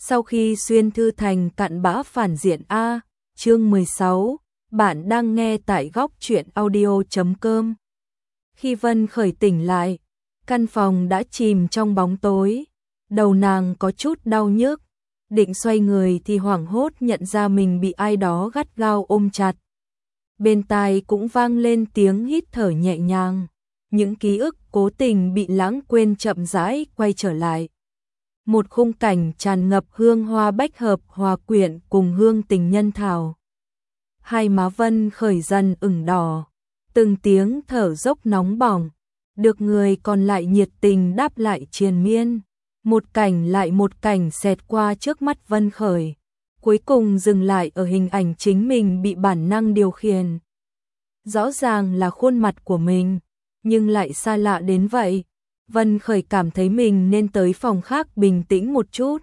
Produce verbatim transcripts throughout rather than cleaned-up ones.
Sau khi xuyên thư thành cặn bã phản diện A, chương mười sáu, bạn đang nghe tại góc truyện audio chấm com. Khi Vân Khởi tỉnh lại, căn phòng đã chìm trong bóng tối, đầu nàng có chút đau nhức, định xoay người thì hoảng hốt nhận ra mình bị ai đó gắt gao ôm chặt. Bên tai cũng vang lên tiếng hít thở nhẹ nhàng, những ký ức cố tình bị lãng quên chậm rãi quay trở lại. Một khung cảnh tràn ngập hương hoa bách hợp hòa quyện cùng hương tình nhân thảo. Hai má Vân Khởi dần ửng đỏ, từng tiếng thở dốc nóng bỏng, được người còn lại nhiệt tình đáp lại triền miên. Một cảnh lại một cảnh xẹt qua trước mắt Vân Khởi, cuối cùng dừng lại ở hình ảnh chính mình bị bản năng điều khiển. Rõ ràng là khuôn mặt của mình, nhưng lại xa lạ đến vậy. Vân Khởi cảm thấy mình nên tới phòng khác bình tĩnh một chút.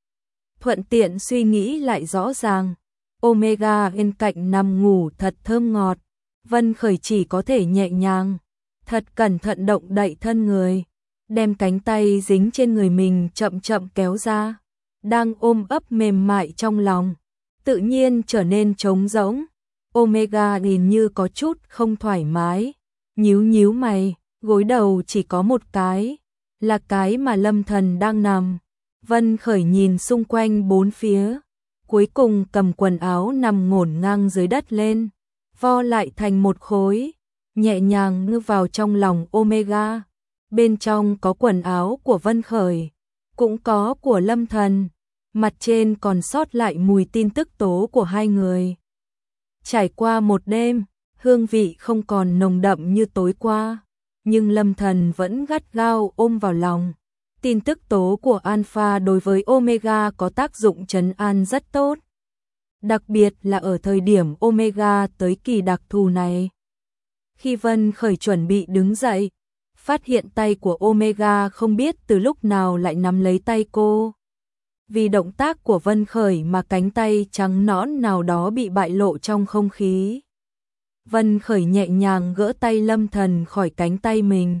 Thuận tiện suy nghĩ lại rõ ràng, Omega bên cạnh nằm ngủ thật thơm ngọt. Vân Khởi chỉ có thể nhẹ nhàng, thật cẩn thận động đậy thân người, đem cánh tay dính trên người mình chậm chậm kéo ra, đang ôm ấp mềm mại trong lòng, tự nhiên trở nên trống rỗng. Omega nhìn như có chút không thoải mái, nhíu nhíu mày, gối đầu chỉ có một cái, là cái mà Lâm Thần đang nằm. Vân Khởi nhìn xung quanh bốn phía, cuối cùng cầm quần áo nằm ngổn ngang dưới đất lên, vo lại thành một khối, nhẹ nhàng ngư vào trong lòng Omega. Bên trong có quần áo của Vân Khởi, cũng có của Lâm Thần, mặt trên còn sót lại mùi tin tức tố của hai người. Trải qua một đêm, hương vị không còn nồng đậm như tối qua, nhưng Lâm Thần vẫn gắt gao ôm vào lòng. Tin tức tố của Alpha đối với Omega có tác dụng trấn an rất tốt, đặc biệt là ở thời điểm Omega tới kỳ đặc thù này. Khi Vân Khởi chuẩn bị đứng dậy, phát hiện tay của Omega không biết từ lúc nào lại nắm lấy tay cô. Vì động tác của Vân Khởi mà cánh tay trắng nõn nào đó bị bại lộ trong không khí. Vân Khởi nhẹ nhàng gỡ tay Lâm Thần khỏi cánh tay mình,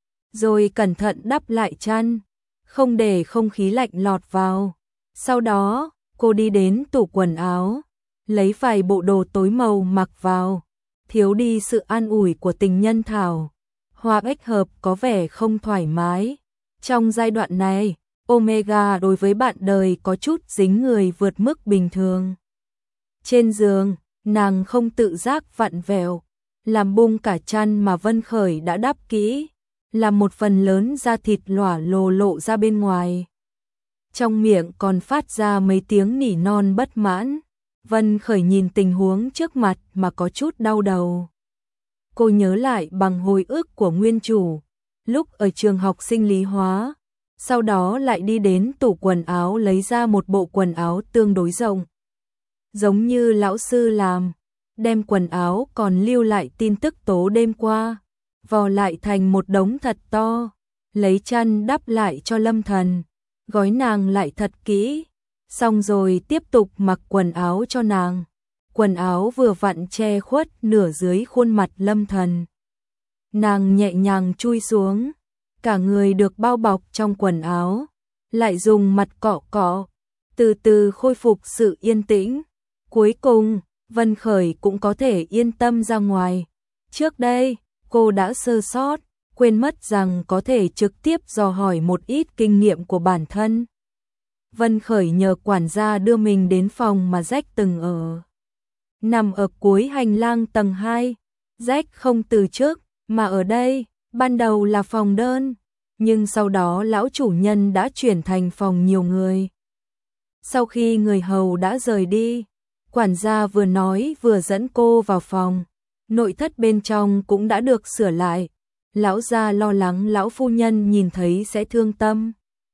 rồi cẩn thận đắp lại chăn, không để không khí lạnh lọt vào. Sau đó, cô đi đến tủ quần áo, lấy vài bộ đồ tối màu mặc vào, thiếu đi sự an ủi của tình nhân thảo. Hoa bách hợp có vẻ không thoải mái. Trong giai đoạn này, Omega đối với bạn đời có chút dính người vượt mức bình thường. Trên giường, nàng không tự giác vặn vẹo, làm bung cả chăn mà Vân Khởi đã đắp kỹ, làm một phần lớn da thịt lỏa lồ lộ ra bên ngoài. Trong miệng còn phát ra mấy tiếng nỉ non bất mãn. Vân Khởi nhìn tình huống trước mặt mà có chút đau đầu. Cô nhớ lại bằng hồi ức của nguyên chủ, lúc ở trường học sinh lý hóa, sau đó lại đi đến tủ quần áo lấy ra một bộ quần áo tương đối rộng. Giống như lão sư làm, đem quần áo còn lưu lại tin tức tố đêm qua, vò lại thành một đống thật to, lấy chăn đắp lại cho Lâm Thần, gói nàng lại thật kỹ, xong rồi tiếp tục mặc quần áo cho nàng. Quần áo vừa vặn che khuất nửa dưới khuôn mặt Lâm Thần. Nàng nhẹ nhàng chui xuống, cả người được bao bọc trong quần áo, lại dùng mặt cọ cọ, từ từ khôi phục sự yên tĩnh. Cuối cùng, Vân Khởi cũng có thể yên tâm ra ngoài. Trước đây, cô đã sơ sót, quên mất rằng có thể trực tiếp dò hỏi một ít kinh nghiệm của bản thân. Vân Khởi nhờ quản gia đưa mình đến phòng mà Jack từng ở. Nằm ở cuối hành lang tầng hai, Jack không từ trước, mà ở đây, ban đầu là phòng đơn, nhưng sau đó lão chủ nhân đã chuyển thành phòng nhiều người. Sau khi người hầu đã rời đi, quản gia vừa nói vừa dẫn cô vào phòng, nội thất bên trong cũng đã được sửa lại. Lão gia lo lắng lão phu nhân nhìn thấy sẽ thương tâm.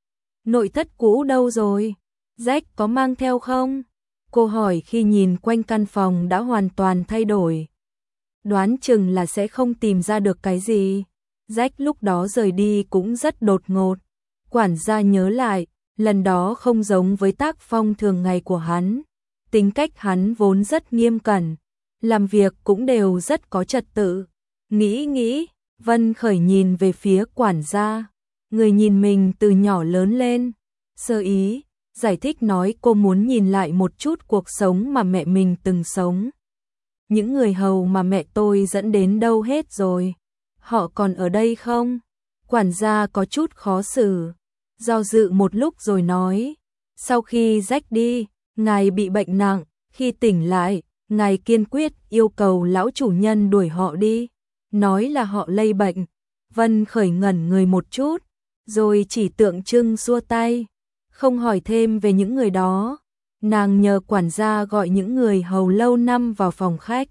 Nội thất cũ đâu rồi? Jack có mang theo không? Cô hỏi khi nhìn quanh căn phòng đã hoàn toàn thay đổi. Đoán chừng là sẽ không tìm ra được cái gì. Jack lúc đó rời đi cũng rất đột ngột. Quản gia nhớ lại, lần đó không giống với tác phong thường ngày của hắn. Tính cách hắn vốn rất nghiêm cẩn, làm việc cũng đều rất có trật tự. Nghĩ nghĩ, Vân Khởi nhìn về phía quản gia. Người nhìn mình từ nhỏ lớn lên, sơ ý, giải thích nói cô muốn nhìn lại một chút cuộc sống mà mẹ mình từng sống. Những người hầu mà mẹ tôi dẫn đến đâu hết rồi? Họ còn ở đây không? Quản gia có chút khó xử, do dự một lúc rồi nói, sau khi Jack đi, ngài bị bệnh nặng, khi tỉnh lại, ngài kiên quyết yêu cầu lão chủ nhân đuổi họ đi, nói là họ lây bệnh. Vân Khởi ngẩn người một chút, rồi chỉ tượng trưng xua tay, không hỏi thêm về những người đó. Nàng nhờ quản gia gọi những người hầu lâu năm vào phòng khách,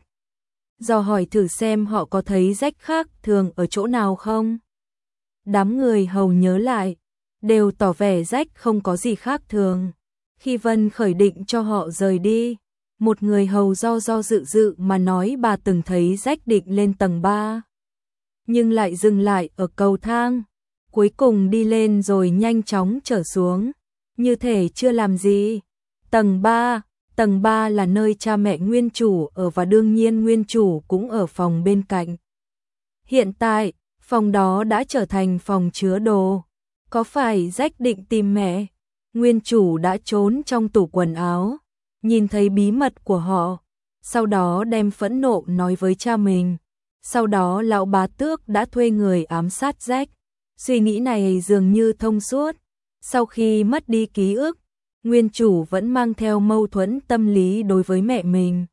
dò hỏi thử xem họ có thấy Jack khác thường ở chỗ nào không. Đám người hầu nhớ lại, đều tỏ vẻ Jack không có gì khác thường. Khi Vân Khởi định cho họ rời đi, một người hầu do do dự dự mà nói bà từng thấy Jack định lên tầng ba, nhưng lại dừng lại ở cầu thang, cuối cùng đi lên rồi nhanh chóng trở xuống, như thể chưa làm gì. Tầng ba, tầng ba là nơi cha mẹ nguyên chủ ở và đương nhiên nguyên chủ cũng ở phòng bên cạnh. Hiện tại, phòng đó đã trở thành phòng chứa đồ. Có phải Jack định tìm mẹ? Nguyên chủ đã trốn trong tủ quần áo, nhìn thấy bí mật của họ, sau đó đem phẫn nộ nói với cha mình. Sau đó lão bá tước đã thuê người ám sát Jack. Suy nghĩ này dường như thông suốt. Sau khi mất đi ký ức, nguyên chủ vẫn mang theo mâu thuẫn tâm lý đối với mẹ mình.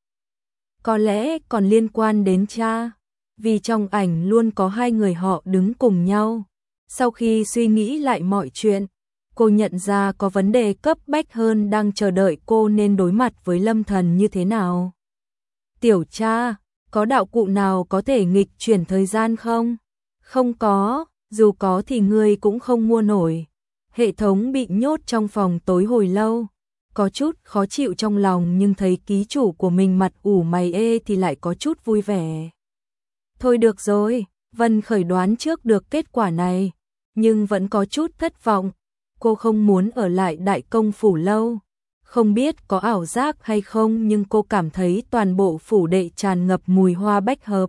Có lẽ còn liên quan đến cha, vì trong ảnh luôn có hai người họ đứng cùng nhau. Sau khi suy nghĩ lại mọi chuyện, cô nhận ra có vấn đề cấp bách hơn đang chờ đợi cô nên đối mặt với Lâm Thần như thế nào. Tiểu cha, có đạo cụ nào có thể nghịch chuyển thời gian không? Không có, dù có thì ngươi cũng không mua nổi. Hệ thống bị nhốt trong phòng tối hồi lâu, có chút khó chịu trong lòng nhưng thấy ký chủ của mình mặt ủ mày ê thì lại có chút vui vẻ. Thôi được rồi, Vân Khởi đoán trước được kết quả này, nhưng vẫn có chút thất vọng. Cô không muốn ở lại Đại Công phủ lâu. Không biết có ảo giác hay không nhưng cô cảm thấy toàn bộ phủ đệ tràn ngập mùi hoa bách hợp,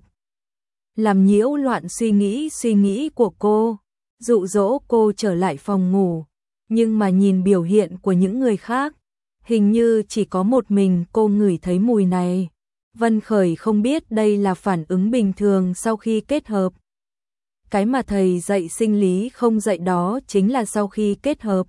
làm nhiễu loạn suy nghĩ suy nghĩ của cô, dụ dỗ cô trở lại phòng ngủ. Nhưng mà nhìn biểu hiện của những người khác, hình như chỉ có một mình cô ngửi thấy mùi này. Vân Khởi không biết đây là phản ứng bình thường sau khi kết hợp. Cái mà thầy dạy sinh lý không dạy đó chính là sau khi kết hợp,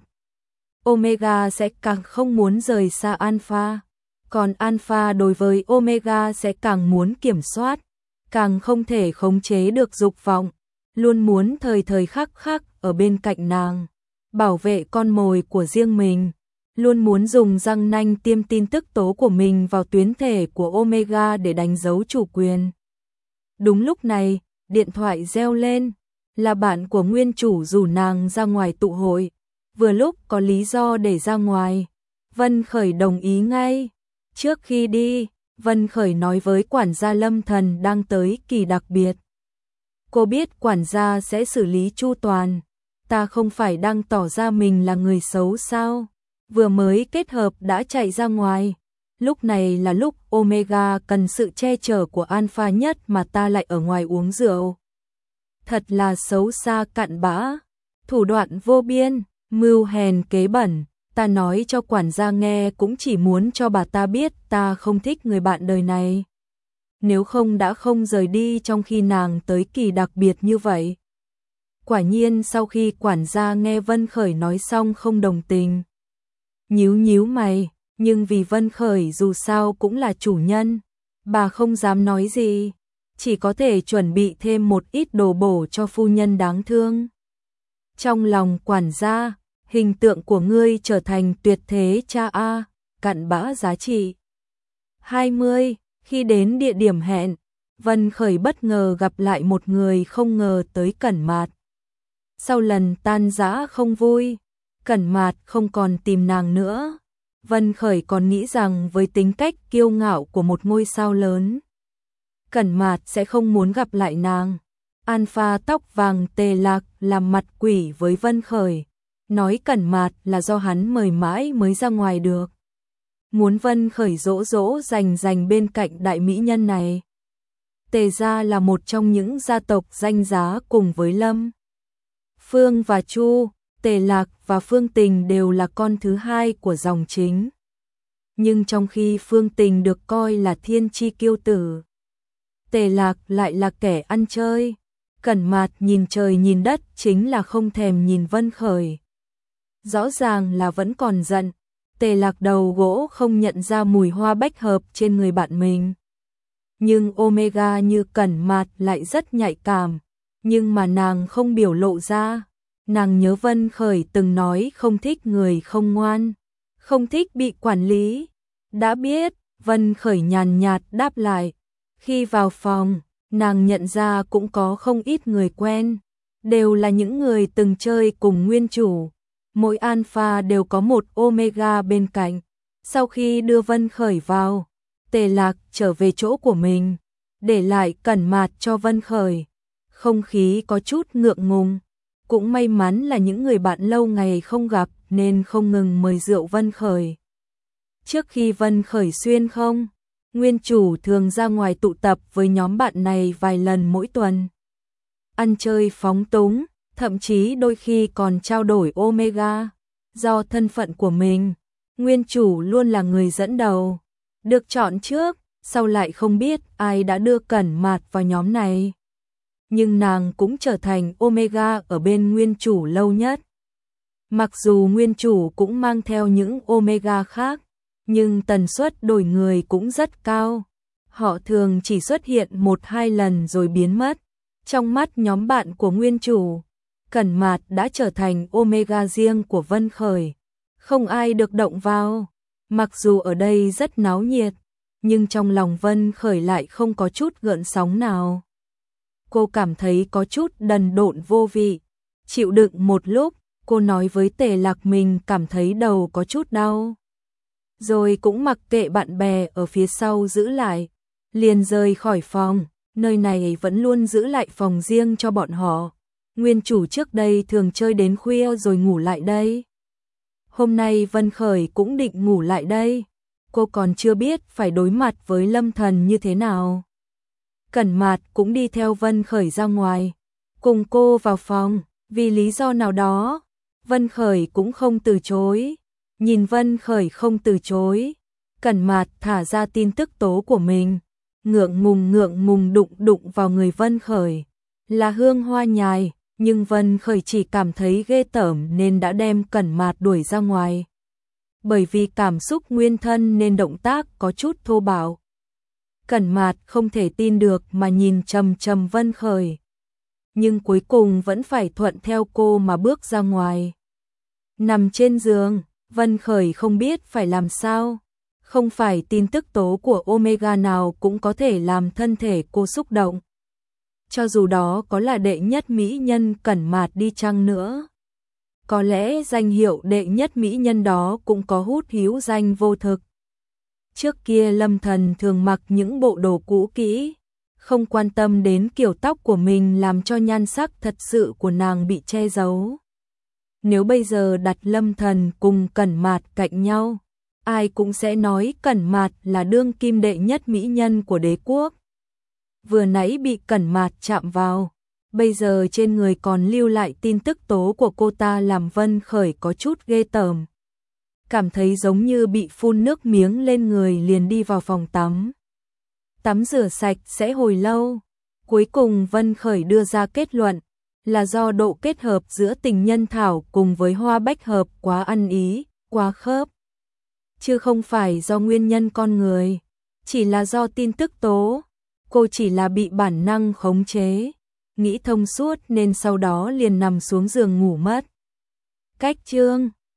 Omega sẽ càng không muốn rời xa Alpha, còn Alpha đối với Omega sẽ càng muốn kiểm soát, càng không thể khống chế được dục vọng, luôn muốn thời thời khắc khắc ở bên cạnh nàng, bảo vệ con mồi của riêng mình, luôn muốn dùng răng nanh tiêm tin tức tố của mình vào tuyến thể của Omega để đánh dấu chủ quyền. Đúng lúc này, điện thoại reo lên, là bạn của nguyên chủ rủ nàng ra ngoài tụ hội, vừa lúc có lý do để ra ngoài. Vân Khởi đồng ý ngay. Trước khi đi, Vân Khởi nói với quản gia Lâm Thần đang tới kỳ đặc biệt. Cô biết quản gia sẽ xử lý chu toàn, ta không phải đang tỏ ra mình là người xấu sao? Vừa mới kết hợp đã chạy ra ngoài, lúc này là lúc Omega cần sự che chở của Alpha nhất mà ta lại ở ngoài uống rượu. Thật là xấu xa cặn bã, thủ đoạn vô biên, mưu hèn kế bẩn. Ta nói cho quản gia nghe cũng chỉ muốn cho bà ta biết ta không thích người bạn đời này. Nếu không đã không rời đi trong khi nàng tới kỳ đặc biệt như vậy. Quả nhiên sau khi quản gia nghe Vân Khởi nói xong không đồng tình. Nhíu nhíu mày, nhưng vì Vân Khởi dù sao cũng là chủ nhân, bà không dám nói gì, chỉ có thể chuẩn bị thêm một ít đồ bổ cho phu nhân đáng thương. Trong lòng quản gia, hình tượng của ngươi trở thành tuyệt thế cha a, cặn bã giá trị. hai mươi, khi đến địa điểm hẹn, Vân Khởi bất ngờ gặp lại một người không ngờ tới Cẩn Mạt. Sau lần tan rã không vui, Cẩn Mạt không còn tìm nàng nữa. Vân Khởi còn nghĩ rằng với tính cách kiêu ngạo của một ngôi sao lớn, Cẩn Mạt sẽ không muốn gặp lại nàng. Alpha tóc vàng Tề Lạc làm mặt quỷ với Vân Khởi, nói Cẩn Mạt là do hắn mời mãi mới ra ngoài được. Muốn Vân Khởi dỗ dỗ dành dành bên cạnh đại mỹ nhân này. Tề gia là một trong những gia tộc danh giá cùng với Lâm Phương và Chu, Tề Lạc và Phương Tình đều là con thứ hai của dòng chính. Nhưng trong khi Phương Tình được coi là thiên chi kiêu tử, Tề Lạc lại là kẻ ăn chơi. Cẩn Mạt nhìn trời nhìn đất chính là không thèm nhìn Vân Khởi. Rõ ràng là vẫn còn giận. Tề Lạc đầu gỗ không nhận ra mùi hoa bách hợp trên người bạn mình. Nhưng Omega như Cẩn Mạt lại rất nhạy cảm. Nhưng mà nàng không biểu lộ ra. Nàng nhớ Vân Khởi từng nói không thích người không ngoan, không thích bị quản lý. Đã biết, Vân Khởi nhàn nhạt đáp lại. Khi vào phòng, nàng nhận ra cũng có không ít người quen. Đều là những người từng chơi cùng nguyên chủ. Mỗi alpha đều có một omega bên cạnh. Sau khi đưa Vân Khởi vào, Tề Lạc trở về chỗ của mình, để lại Cẩn Mạt cho Vân Khởi. Không khí có chút ngượng ngùng. Cũng may mắn là những người bạn lâu ngày không gặp nên không ngừng mời rượu Vân Khởi. Trước khi Vân Khởi xuyên không, nguyên chủ thường ra ngoài tụ tập với nhóm bạn này vài lần mỗi tuần. Ăn chơi phóng túng, thậm chí đôi khi còn trao đổi omega. Do thân phận của mình, nguyên chủ luôn là người dẫn đầu, được chọn trước, sau lại không biết ai đã đưa Cẩn Mạt vào nhóm này. Nhưng nàng cũng trở thành omega ở bên nguyên chủ lâu nhất. Mặc dù nguyên chủ cũng mang theo những omega khác, nhưng tần suất đổi người cũng rất cao. Họ thường chỉ xuất hiện một hai lần rồi biến mất. Trong mắt nhóm bạn của nguyên chủ, Cẩn Mạt đã trở thành omega riêng của Vân Khởi. Không ai được động vào. Mặc dù ở đây rất náo nhiệt, nhưng trong lòng Vân Khởi lại không có chút gợn sóng nào. Cô cảm thấy có chút đần độn vô vị. Chịu đựng một lúc, cô nói với Tề Lạc mình cảm thấy đầu có chút đau. Rồi cũng mặc kệ bạn bè ở phía sau giữ lại. Liền rời khỏi phòng, nơi này vẫn luôn giữ lại phòng riêng cho bọn họ. Nguyên chủ trước đây thường chơi đến khuya rồi ngủ lại đây. Hôm nay Vân Khởi cũng định ngủ lại đây. Cô còn chưa biết phải đối mặt với Lâm Thần như thế nào. Cẩn Mạt cũng đi theo Vân Khởi ra ngoài, cùng cô vào phòng, vì lý do nào đó, Vân Khởi cũng không từ chối. Nhìn Vân Khởi không từ chối, Cẩn Mạt thả ra tin tức tố của mình, ngượng ngùng ngượng ngùng đụng đụng vào người Vân Khởi, là hương hoa nhài, nhưng Vân Khởi chỉ cảm thấy ghê tởm nên đã đem Cẩn Mạt đuổi ra ngoài. Bởi vì cảm xúc nguyên thân nên động tác có chút thô bạo. Cẩn Mạt không thể tin được mà nhìn chằm chằm Vân Khởi. Nhưng cuối cùng vẫn phải thuận theo cô mà bước ra ngoài. Nằm trên giường, Vân Khởi không biết phải làm sao. Không phải tin tức tố của omega nào cũng có thể làm thân thể cô xúc động. Cho dù đó có là đệ nhất mỹ nhân Cẩn Mạt đi chăng nữa. Có lẽ danh hiệu đệ nhất mỹ nhân đó cũng có hút hữu danh vô thực. Trước kia Lâm Thần thường mặc những bộ đồ cũ kỹ, không quan tâm đến kiểu tóc của mình làm cho nhan sắc thật sự của nàng bị che giấu. Nếu bây giờ đặt Lâm Thần cùng Cẩn Mạt cạnh nhau, ai cũng sẽ nói Cẩn Mạt là đương kim đệ nhất mỹ nhân của đế quốc. Vừa nãy bị Cẩn Mạt chạm vào, bây giờ trên người còn lưu lại tin tức tố của cô ta làm Vân Khởi có chút ghê tởm. Cảm thấy giống như bị phun nước miếng lên người liền đi vào phòng tắm. Tắm rửa sạch sẽ hồi lâu. Cuối cùng Vân Khởi đưa ra kết luận là do độ kết hợp giữa tình nhân thảo cùng với hoa bách hợp quá ăn ý, quá khớp. Chứ không phải do nguyên nhân con người, chỉ là do tin tức tố. Cô chỉ là bị bản năng khống chế, nghĩ thông suốt nên sau đó liền nằm xuống giường ngủ mất. Cách chương